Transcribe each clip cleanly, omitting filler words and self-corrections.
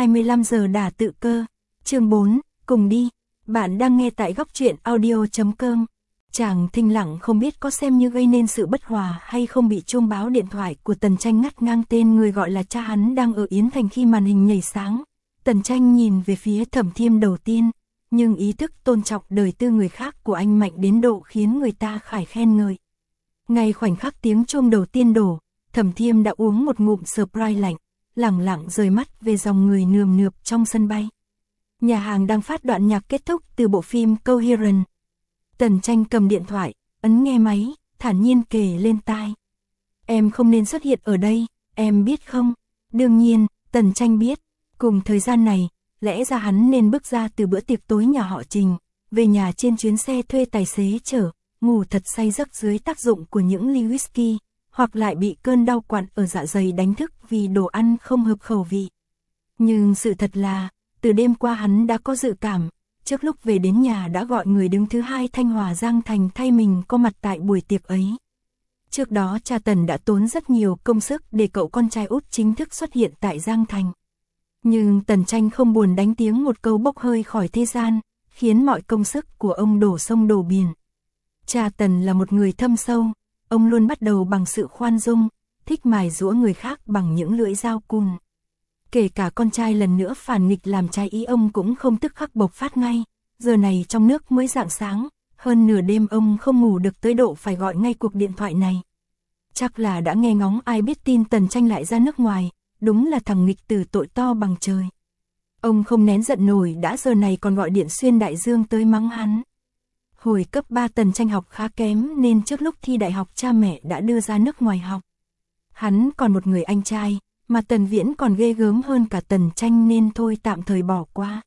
25 giờ đả tự cơ. Chương 4, cùng đi. Bạn đang nghe tại góc truyện audio.com. Chàng thinh lặng không biết có xem như gây nên sự bất hòa hay không bị chuông báo điện thoại của Tần Tranh ngắt ngang tên người gọi là cha hắn đang ở Yến Thành khi màn hình nhảy sáng. Tần Tranh nhìn về phía Thẩm Thiêm đầu tiên, nhưng ý thức tôn trọng đời tư người khác của anh mạnh đến độ khiến người ta khải khen ngợi. Ngay khoảnh khắc tiếng chuông đầu tiên đổ, Thẩm Thiêm đã uống một ngụm Sprite lạnh, lẳng lặng rời mắt về dòng người nườm nượp trong sân bay. Nhà hàng đang phát đoạn nhạc kết thúc từ bộ phim Coherent. Tần Tranh cầm điện thoại, ấn nghe máy, thản nhiên kể lên tai. Em không nên xuất hiện ở đây, em biết không? Đương nhiên, Tần Tranh biết. Cùng thời gian này, lẽ ra hắn nên bước ra từ bữa tiệc tối nhà họ Trình, về nhà trên chuyến xe thuê tài xế chở, ngủ thật say giấc dưới tác dụng của những ly whisky, hoặc lại bị cơn đau quặn ở dạ dày đánh thức vì đồ ăn không hợp khẩu vị. Nhưng sự thật là, từ đêm qua hắn đã có dự cảm, trước lúc về đến nhà đã gọi người đứng thứ hai Thanh Hòa Giang Thành thay mình có mặt tại buổi tiệc ấy. Trước đó cha Tần đã tốn rất nhiều công sức để cậu con trai út chính thức xuất hiện tại Giang Thành. Nhưng Tần Tranh không buồn đánh tiếng một câu bốc hơi khỏi thế gian, khiến mọi công sức của ông đổ sông đổ biển. Cha Tần là một người thâm sâu, ông luôn bắt đầu bằng sự khoan dung, thích mài giũa người khác bằng những lưỡi dao cùn. Kể cả con trai lần nữa phản nghịch làm trái ý ông cũng không tức khắc bộc phát ngay, giờ này trong nước mới rạng sáng, hơn nửa đêm ông không ngủ được tới độ phải gọi ngay cuộc điện thoại này. Chắc là đã nghe ngóng ai biết tin Tần Tranh lại ra nước ngoài, đúng là thằng nghịch tử tội to bằng trời. Ông không nén giận nổi đã giờ này còn gọi điện xuyên đại dương tới mắng hắn. Hồi cấp 3 Tần Tranh học khá kém nên trước lúc thi đại học cha mẹ đã đưa ra nước ngoài học. Hắn còn một người anh trai, mà Tần Viễn còn ghê gớm hơn cả Tần Tranh nên thôi tạm thời bỏ qua.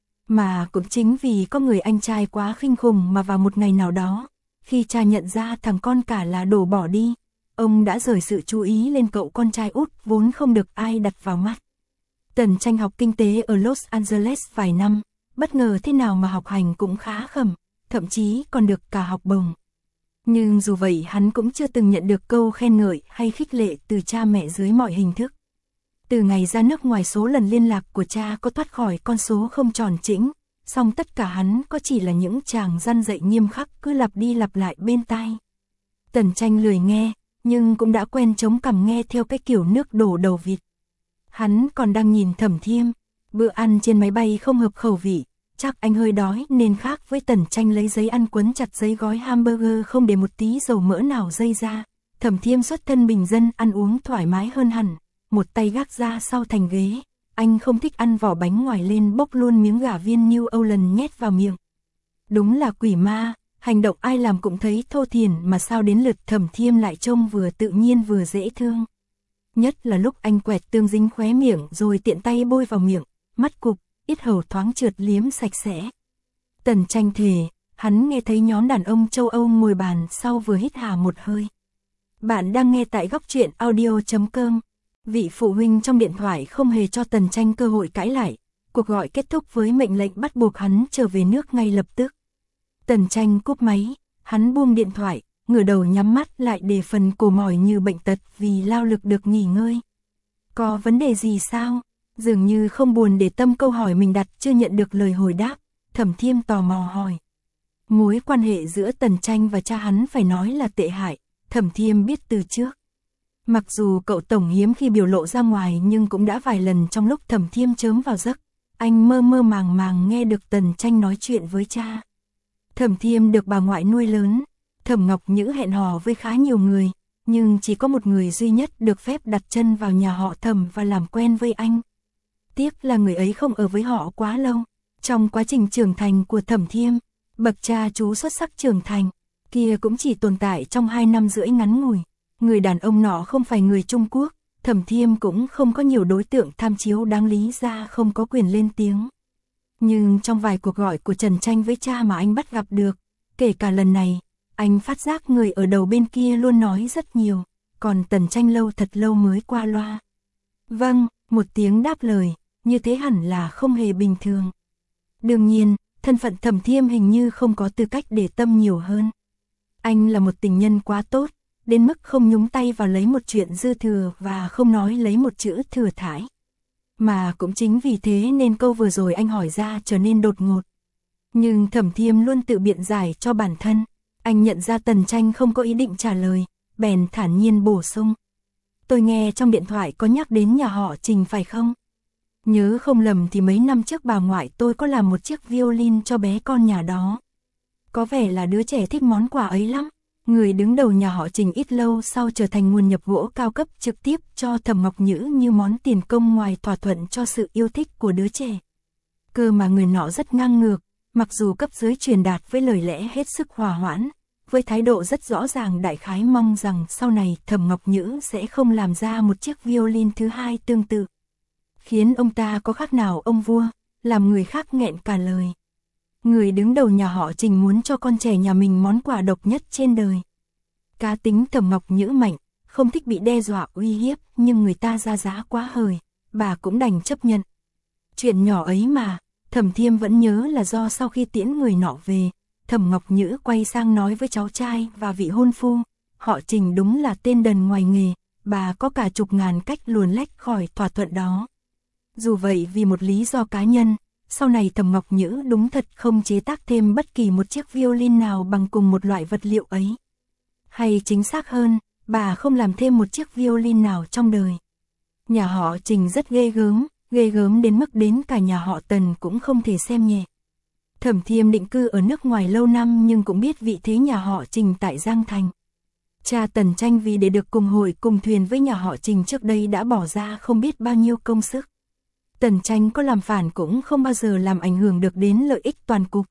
Mà cũng chính vì có người anh trai quá khinh khủng mà vào một ngày nào đó, khi cha nhận ra thằng con cả là đồ bỏ đi, ông đã rời sự chú ý lên cậu con trai út vốn không được ai đặt vào mắt. Tần Tranh học kinh tế ở Los Angeles vài năm, bất ngờ thế nào mà học hành cũng khá khẩm, thậm chí còn được cả học bổng. Nhưng dù vậy hắn cũng chưa từng nhận được câu khen ngợi hay khích lệ từ cha mẹ dưới mọi hình thức. Từ ngày ra nước ngoài số lần liên lạc của cha có thoát khỏi con số không tròn chỉnh, song tất cả hắn có chỉ là những tràng răn dạy nghiêm khắc cứ lặp đi lặp lại bên tai. Tần Tranh lười nghe, nhưng cũng đã quen chống cằm nghe theo cái kiểu nước đổ đầu vịt. Hắn còn đang nhìn Thẩm Thiêm, bữa ăn trên máy bay không hợp khẩu vị, chắc anh hơi đói nên khác với Tần Tranh lấy giấy ăn quấn chặt giấy gói hamburger không để một tí dầu mỡ nào dây ra. Thẩm Thiêm xuất thân bình dân ăn uống thoải mái hơn hẳn, một tay gác ra sau thành ghế, anh không thích ăn vỏ bánh ngoài lên bốc luôn miếng gà viên New Orleans nhét vào miệng. Đúng là quỷ ma, hành động ai làm cũng thấy thô thiển mà sao đến lượt Thẩm Thiêm lại trông vừa tự nhiên vừa dễ thương. Nhất là lúc anh quẹt tương dính khóe miệng rồi tiện tay bôi vào miệng, mắt cụp, yết hầu thoáng trượt liếm sạch sẽ. Tần Tranh thề, hắn nghe thấy nhóm đàn ông châu Âu ngồi bàn sau vừa hít hà một hơi. Bạn đang nghe tại góc truyện audio.com. Vị phụ huynh trong điện thoại không hề cho Tần Tranh cơ hội cãi lại, cuộc gọi kết thúc với mệnh lệnh bắt buộc hắn trở về nước ngay lập tức. Tần Tranh cúp máy, hắn buông điện thoại, ngửa đầu nhắm mắt lại để phần cổ mỏi như bệnh tật vì lao lực được nghỉ ngơi. Có vấn đề gì sao? Dường như không buồn để tâm câu hỏi mình đặt chưa nhận được lời hồi đáp, Thẩm Thiêm tò mò hỏi. Mối quan hệ giữa Tần Tranh và cha hắn phải nói là tệ hại, Thẩm Thiêm biết từ trước. Mặc dù cậu tổng hiếm khi biểu lộ ra ngoài nhưng cũng đã vài lần trong lúc Thẩm Thiêm chớm vào giấc, anh mơ mơ màng màng nghe được Tần Tranh nói chuyện với cha. Thẩm Thiêm được bà ngoại nuôi lớn, Thẩm Ngọc Nhữ hẹn hò với khá nhiều người, nhưng chỉ có một người duy nhất được phép đặt chân vào nhà họ Thẩm và làm quen với anh. Tiếc là người ấy không ở với họ quá lâu. Trong quá trình trưởng thành của Thẩm Thiêm, bậc cha chú xuất sắc trưởng thành, kia cũng chỉ tồn tại trong 2 năm rưỡi ngắn ngủi. Người đàn ông nọ không phải người Trung Quốc, Thẩm Thiêm cũng không có nhiều đối tượng tham chiếu đáng lý ra không có quyền lên tiếng. Nhưng trong vài cuộc gọi của Trần Tranh với cha mà anh bắt gặp được, kể cả lần này, anh phát giác người ở đầu bên kia luôn nói rất nhiều, còn Tần Tranh lâu thật lâu mới qua loa. Vâng, một tiếng đáp lời, như thế hẳn là không hề bình thường. Đương nhiên, thân phận Thẩm Thiêm hình như không có tư cách để tâm nhiều hơn. Anh là một tình nhân quá tốt, đến mức không nhúng tay vào lấy một chuyện dư thừa và không nói lấy một chữ thừa thãi. Mà cũng chính vì thế nên câu vừa rồi anh hỏi ra trở nên đột ngột. Nhưng Thẩm Thiêm luôn tự biện giải cho bản thân. Anh nhận ra Tần Tranh không có ý định trả lời, bèn thản nhiên bổ sung. Tôi nghe trong điện thoại có nhắc đến nhà họ Trình phải không? Nhớ không lầm thì mấy năm trước bà ngoại tôi có làm một chiếc violin cho bé con nhà đó. Có vẻ là đứa trẻ thích món quà ấy lắm. Người đứng đầu nhà họ Trình ít lâu sau trở thành nguồn nhập gỗ cao cấp trực tiếp cho Thẩm Ngọc Nhữ như món tiền công ngoài thỏa thuận cho sự yêu thích của đứa trẻ. Cơ mà người nọ rất ngang ngược, mặc dù cấp dưới truyền đạt với lời lẽ hết sức hòa hoãn, với thái độ rất rõ ràng đại khái mong rằng sau này Thẩm Ngọc Nhữ sẽ không làm ra một chiếc violin thứ hai tương tự. Khiến ông ta có khác nào ông vua, làm người khác nghẹn cả lời. Người đứng đầu nhà họ Trình muốn cho con trẻ nhà mình món quà độc nhất trên đời. Cá tính Thẩm Ngọc Nhữ mạnh, không thích bị đe dọa uy hiếp, nhưng người ta ra giá quá hời, bà cũng đành chấp nhận. Chuyện nhỏ ấy mà, Thẩm Thiêm vẫn nhớ là do sau khi tiễn người nọ về, Thẩm Ngọc Nhữ quay sang nói với cháu trai và vị hôn phu, họ Trình đúng là tên đần ngoài nghề, bà có cả chục ngàn cách luồn lách khỏi thỏa thuận đó. Dù vậy vì một lý do cá nhân, sau này Thẩm Ngọc Nhữ đúng thật không chế tác thêm bất kỳ một chiếc violin nào bằng cùng một loại vật liệu ấy. Hay chính xác hơn, bà không làm thêm một chiếc violin nào trong đời. Nhà họ Trình rất ghê gớm đến mức đến cả nhà họ Tần cũng không thể xem nhẹ. Thẩm Thiêm định cư ở nước ngoài lâu năm nhưng cũng biết vị thế nhà họ Trình tại Giang Thành. Cha Tần Tranh vì để được cùng hội cùng thuyền với nhà họ Trình trước đây đã bỏ ra không biết bao nhiêu công sức. Tần Tranh có làm phản cũng không bao giờ làm ảnh hưởng được đến lợi ích toàn cục.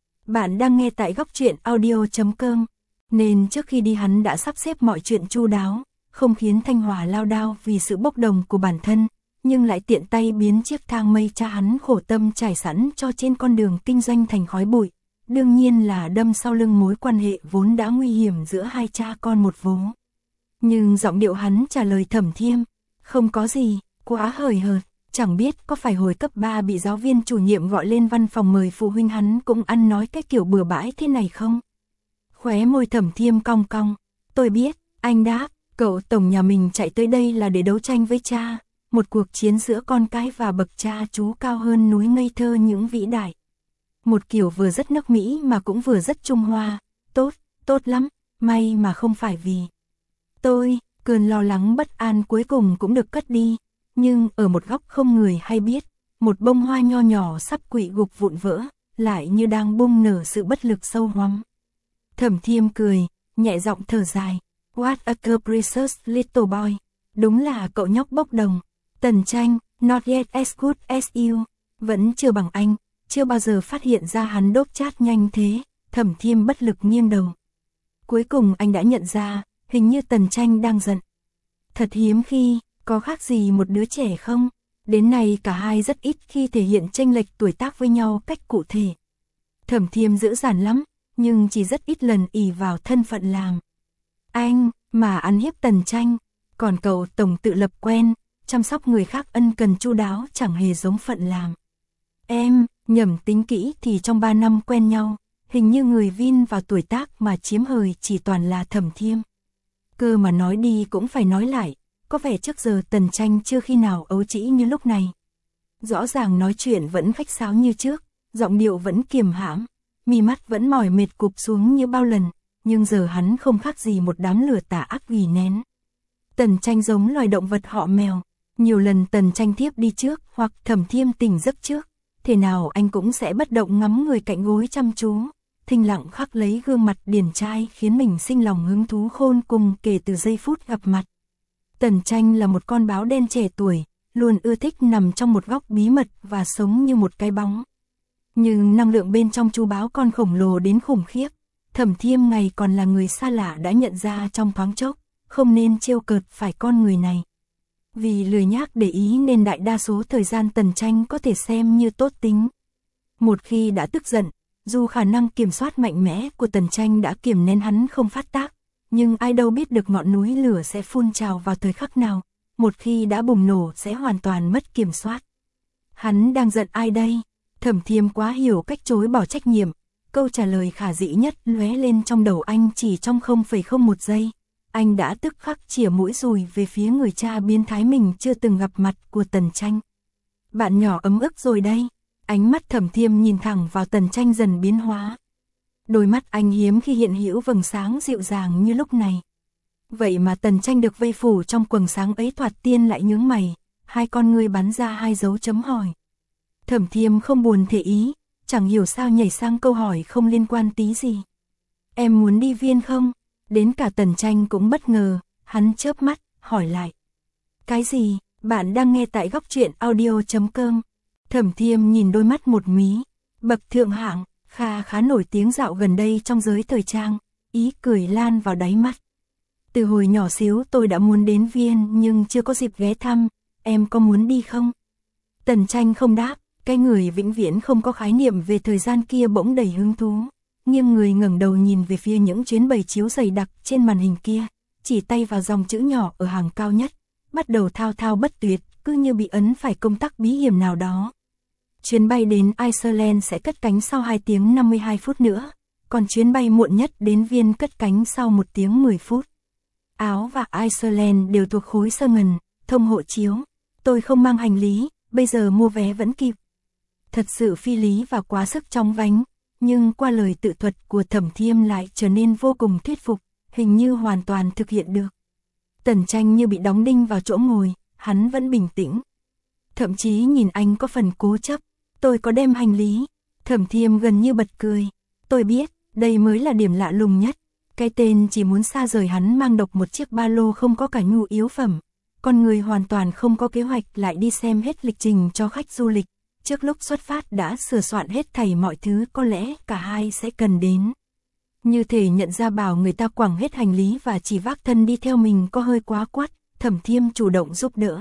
Bạn đang nghe tại Góc Truyện Audio.com, nên trước khi đi hắn đã sắp xếp mọi chuyện chu đáo, không khiến Thanh Hòa lao đao vì sự bốc đồng của bản thân, nhưng lại tiện tay biến chiếc thang mây cha hắn khổ tâm trải sẵn cho trên con đường kinh doanh thành khói bụi, đương nhiên là đâm sau lưng mối quan hệ vốn đã nguy hiểm giữa hai cha con một vố. Nhưng giọng điệu hắn trả lời Thẩm Thiêm, không có gì, quá hời hợt. Chẳng biết có phải hồi cấp 3 bị giáo viên chủ nhiệm gọi lên văn phòng mời phụ huynh hắn cũng ăn nói cái kiểu bừa bãi thế này không? Khóe môi Thẩm Thiêm cong cong, tôi biết, anh đáp, cậu tổng nhà mình chạy tới đây là để đấu tranh với cha, một cuộc chiến giữa con cái và bậc cha chú cao hơn núi ngây thơ những vĩ đại. Một kiểu vừa rất nước Mỹ mà cũng vừa rất Trung Hoa, tốt lắm, may mà không phải vì tôi, cơn lo lắng bất an cuối cùng cũng được cất đi. Nhưng ở một góc không người hay biết, một bông hoa nho nhỏ sắp quỵ gục vụn vỡ, lại như đang bung nở sự bất lực sâu hoắm. Thẩm Thiêm cười, nhẹ giọng thở dài, what a capricious little boy, đúng là cậu nhóc bốc đồng. Tần Tranh, not yet as good as you, vẫn chưa bằng anh, chưa bao giờ phát hiện ra hắn đốt chát nhanh thế. Thẩm Thiêm bất lực nghiêng đầu. Cuối cùng anh đã nhận ra, hình như Tần Tranh đang giận. Thật hiếm khi, có khác gì một đứa trẻ không? Đến nay cả hai rất ít khi thể hiện chênh lệch tuổi tác với nhau cách cụ thể. Thẩm Thiêm dữ dằn lắm, nhưng chỉ rất ít lần ỷ vào thân phận làm anh mà ăn hiếp Tần Tranh, còn cậu tổng tự lập quen, chăm sóc người khác ân cần chu đáo chẳng hề giống phận làm em. Nhẩm tính kỹ thì trong 3 năm quen nhau, hình như người vin vào tuổi tác mà chiếm hời chỉ toàn là Thẩm Thiêm. Cơ mà nói đi cũng phải nói lại, có vẻ trước giờ Tần Tranh chưa khi nào ấu trĩ như lúc này. Rõ ràng nói chuyện vẫn khách sáo như trước, giọng điệu vẫn kiềm hãm, mi mắt vẫn mỏi mệt cụp xuống như bao lần, nhưng giờ hắn không khác gì một đám lửa tà ác ghì nén. Tần Tranh giống loài động vật họ mèo, nhiều lần Tần Tranh thiếp đi trước hoặc Thẩm Thiêm tỉnh giấc trước, thế nào anh cũng sẽ bất động ngắm người cạnh gối chăm chú, thinh lặng khắc lấy gương mặt điển trai khiến mình sinh lòng hứng thú khôn cùng kể từ giây phút gặp mặt. Tần Tranh là một con báo đen trẻ tuổi, luôn ưa thích nằm trong một góc bí mật và sống như một cái bóng. Nhưng năng lượng bên trong chú báo con khổng lồ đến khủng khiếp, Thẩm Thiêm ngày còn là người xa lạ đã nhận ra trong thoáng chốc, không nên trêu cợt phải con người này. Vì lười nhác để ý nên đại đa số thời gian Tần Tranh có thể xem như tốt tính. Một khi đã tức giận, dù khả năng kiểm soát mạnh mẽ của Tần Tranh đã kiềm nén hắn không phát tác, nhưng ai đâu biết được ngọn núi lửa sẽ phun trào vào thời khắc nào, một khi đã bùng nổ sẽ hoàn toàn mất kiểm soát. Hắn đang giận ai đây? Thẩm Thiêm quá hiểu cách chối bỏ trách nhiệm, câu trả lời khả dĩ nhất lóe lên trong đầu anh chỉ trong 0,01 giây. Anh đã tức khắc chĩa mũi dùi về phía người cha biến thái mình chưa từng gặp mặt của Tần Tranh. bạn nhỏ ấm ức rồi đây. Ánh mắt Thẩm Thiêm nhìn thẳng vào Tần Tranh dần biến hóa. Đôi mắt anh hiếm khi hiện hữu vầng sáng dịu dàng như lúc này. Vậy mà Tần Tranh được vây phủ trong quầng sáng ấy thoạt tiên lại nhướng mày, hai con ngươi bắn ra hai dấu chấm hỏi. Thẩm Thiêm không buồn thể ý, chẳng hiểu sao nhảy sang câu hỏi không liên quan tí gì. Em muốn đi Viên không? Đến cả Tần Tranh cũng bất ngờ, hắn chớp mắt, hỏi lại. Cái gì? Bạn đang nghe tại góc truyện audio.com. Thẩm Thiêm nhìn đôi mắt một mí, bậc thượng hạng, khá nổi tiếng dạo gần đây trong giới thời trang, ý cười lan vào đáy mắt. Từ hồi nhỏ xíu tôi đã muốn đến Viên nhưng chưa có dịp ghé thăm, em có muốn đi không? Tần Tranh không đáp, cái người vĩnh viễn không có khái niệm về thời gian kia bỗng đầy hứng thú, nghiêng người ngẩng đầu nhìn về phía những chuyến bày chiếu dày đặc trên màn hình kia, chỉ tay vào dòng chữ nhỏ ở hàng cao nhất, bắt đầu thao thao bất tuyệt, cứ như bị ấn phải công tắc bí hiểm nào đó. Chuyến bay đến Iceland sẽ cất cánh sau 2 tiếng 52 phút nữa, còn chuyến bay muộn nhất đến Viên cất cánh sau 1 tiếng 10 phút. Áo và Iceland đều thuộc khối sơ ngần, thông hộ chiếu. Tôi không mang hành lý, bây giờ mua vé vẫn kịp. Thật sự phi lý và quá sức chóng vánh, nhưng qua lời tự thuật của Thẩm Thiêm lại trở nên vô cùng thuyết phục, hình như hoàn toàn thực hiện được. Tần Tranh như bị đóng đinh vào chỗ ngồi, hắn vẫn bình tĩnh. Thậm chí nhìn anh có phần cố chấp. Tôi có đem hành lý. Thẩm Thiêm gần như bật cười. Tôi biết, đây mới là điểm lạ lùng nhất. Cái tên chỉ muốn xa rời hắn mang độc một chiếc ba lô không có cả nhu yếu phẩm. Con người hoàn toàn không có kế hoạch lại đi xem hết lịch trình cho khách du lịch. Trước lúc xuất phát đã sửa soạn hết thảy mọi thứ có lẽ cả hai sẽ cần đến. Như thể nhận ra bảo người ta quẳng hết hành lý và chỉ vác thân đi theo mình có hơi quá quắt, Thẩm Thiêm chủ động giúp đỡ.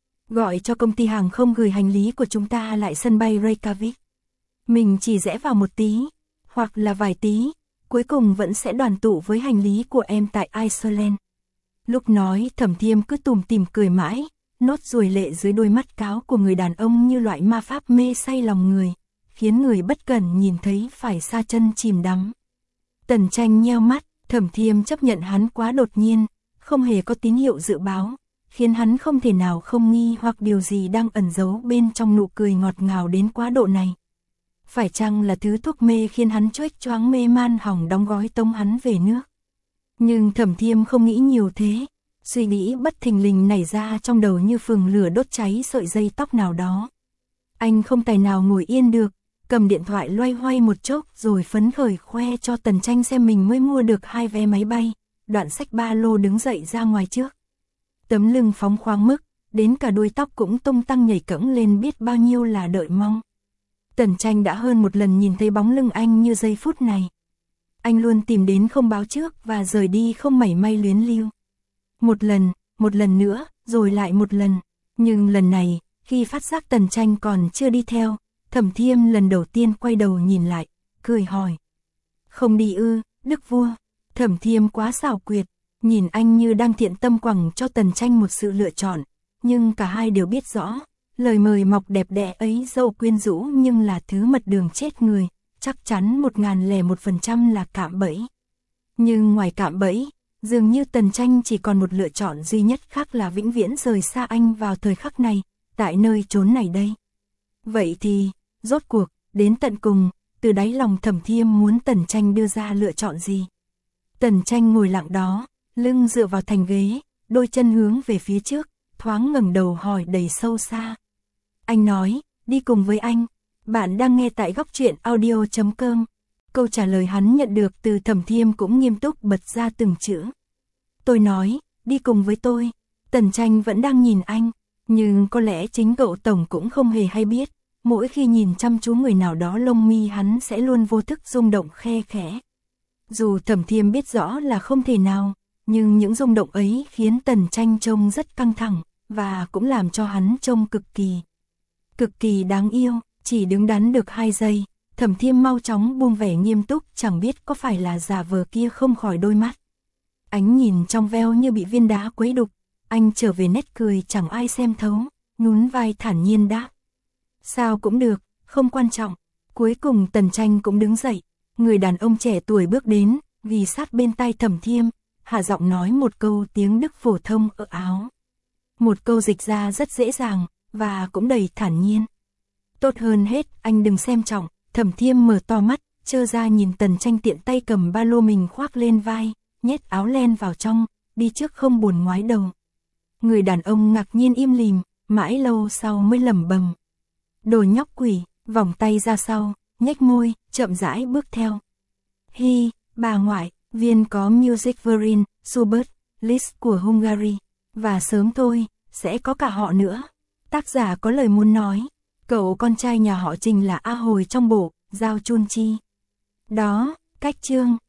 Gọi cho công ty hàng không gửi hành lý của chúng ta lại sân bay Reykjavik. Mình chỉ rẽ vào một tí, hoặc là vài tí, cuối cùng vẫn sẽ đoàn tụ với hành lý của em tại Iceland. Lúc nói Thẩm Thiêm cứ tủm tỉm cười mãi, nốt ruồi lệ dưới đôi mắt cáo của người đàn ông như loại ma pháp mê say lòng người, khiến người bất cẩn nhìn thấy phải sa chân chìm đắm. Tần Tranh nheo mắt, Thẩm Thiêm chấp nhận hắn quá đột nhiên, không hề có tín hiệu dự báo, khiến hắn không thể nào không nghi hoặc điều gì đang ẩn giấu bên trong nụ cười ngọt ngào đến quá độ này. Phải chăng là thứ thuốc mê khiến hắn choếch choáng mê man hỏng đóng gói tống hắn về nước? Nhưng Thẩm Thiêm không nghĩ nhiều thế, suy nghĩ bất thình lình nảy ra trong đầu như phừng lửa đốt cháy sợi dây tóc nào đó. Anh không tài nào ngồi yên được, cầm điện thoại loay hoay một chốc rồi phấn khởi khoe cho Tần Tranh xem mình mới mua được 2 vé máy bay, đoạn xách ba lô đứng dậy ra ngoài trước. Tấm lưng phóng khoáng mức, đến cả đuôi tóc cũng tung tăng nhảy cẫng lên biết bao nhiêu là đợi mong. Tần Tranh đã hơn một lần nhìn thấy bóng lưng anh như giây phút này. Anh luôn tìm đến không báo trước và rời đi không mảy may luyến lưu. Một lần nữa, rồi lại một lần. Nhưng lần này, khi phát giác Tần Tranh còn chưa đi theo, Thẩm Thiêm lần đầu tiên quay đầu nhìn lại, cười hỏi. Không đi ư, Đức Vua? Thẩm Thiêm quá xảo quyệt, nhìn anh như đang thiện tâm quẳng cho Tần Tranh một sự lựa chọn. Nhưng cả hai đều biết rõ, lời mời mọc đẹp đẽ ấy dẫu quyến rũ nhưng là thứ mật đường chết người, chắc chắn 1001% là cạm bẫy. Nhưng ngoài cạm bẫy, dường như Tần Tranh chỉ còn một lựa chọn duy nhất khác là vĩnh viễn rời xa anh vào thời khắc này, tại nơi chốn này đây. Vậy thì, rốt cuộc, đến tận cùng, từ đáy lòng Thẩm Thiêm muốn Tần Tranh đưa ra lựa chọn gì? Tần Tranh ngồi lặng đó, lưng dựa vào thành ghế, đôi chân hướng về phía trước, thoáng ngẩng đầu hỏi đầy sâu xa. Anh nói, đi cùng với anh. Bạn đang nghe tại góc truyện audio.com. Câu trả lời hắn nhận được từ Thẩm Thiêm cũng nghiêm túc bật ra từng chữ. Tôi nói, đi cùng với tôi. Tần Tranh vẫn đang nhìn anh, nhưng có lẽ chính cậu tổng cũng không hề hay biết, mỗi khi nhìn chăm chú người nào đó lông mi hắn sẽ luôn vô thức rung động khe khẽ. Dù Thẩm Thiêm biết rõ là không thể nào, nhưng những rung động ấy khiến Tần Tranh trông rất căng thẳng, và cũng làm cho hắn trông cực kỳ đáng yêu. Chỉ đứng đắn được 2 giây, Thẩm Thiêm mau chóng buông vẻ nghiêm túc, chẳng biết có phải là giả vờ kia không khỏi đôi mắt. Ánh nhìn trong veo như bị viên đá quấy đục, anh trở về nét cười chẳng ai xem thấu, nhún vai thản nhiên đáp. Sao cũng được, không quan trọng. Cuối cùng Tần Tranh cũng đứng dậy, người đàn ông trẻ tuổi bước đến, ghi sát bên tai Thẩm Thiêm, hạ giọng nói một câu tiếng Đức phổ thông ở áo. Một câu dịch ra rất dễ dàng, và cũng đầy thản nhiên. Tốt hơn hết, anh đừng xem trọng. Thẩm Thiêm mở to mắt, trơ ra nhìn Tần Tranh tiện tay cầm ba lô mình khoác lên vai, nhét áo len vào trong, đi trước không buồn ngoái đầu. Người đàn ông ngạc nhiên im lìm, mãi lâu sau mới lẩm bẩm. Đồ nhóc quỷ, vòng tay ra sau, nhếch môi, chậm rãi bước theo. Hi, bà ngoại, viên có Music Verin, Schubert, Liszt của Hungary. Và sớm thôi, sẽ có cả họ nữa. Tác giả có lời muốn nói. Cậu con trai nhà họ Trình là A Hồi trong bộ, Giao Chun Chi. Đó, cách chương.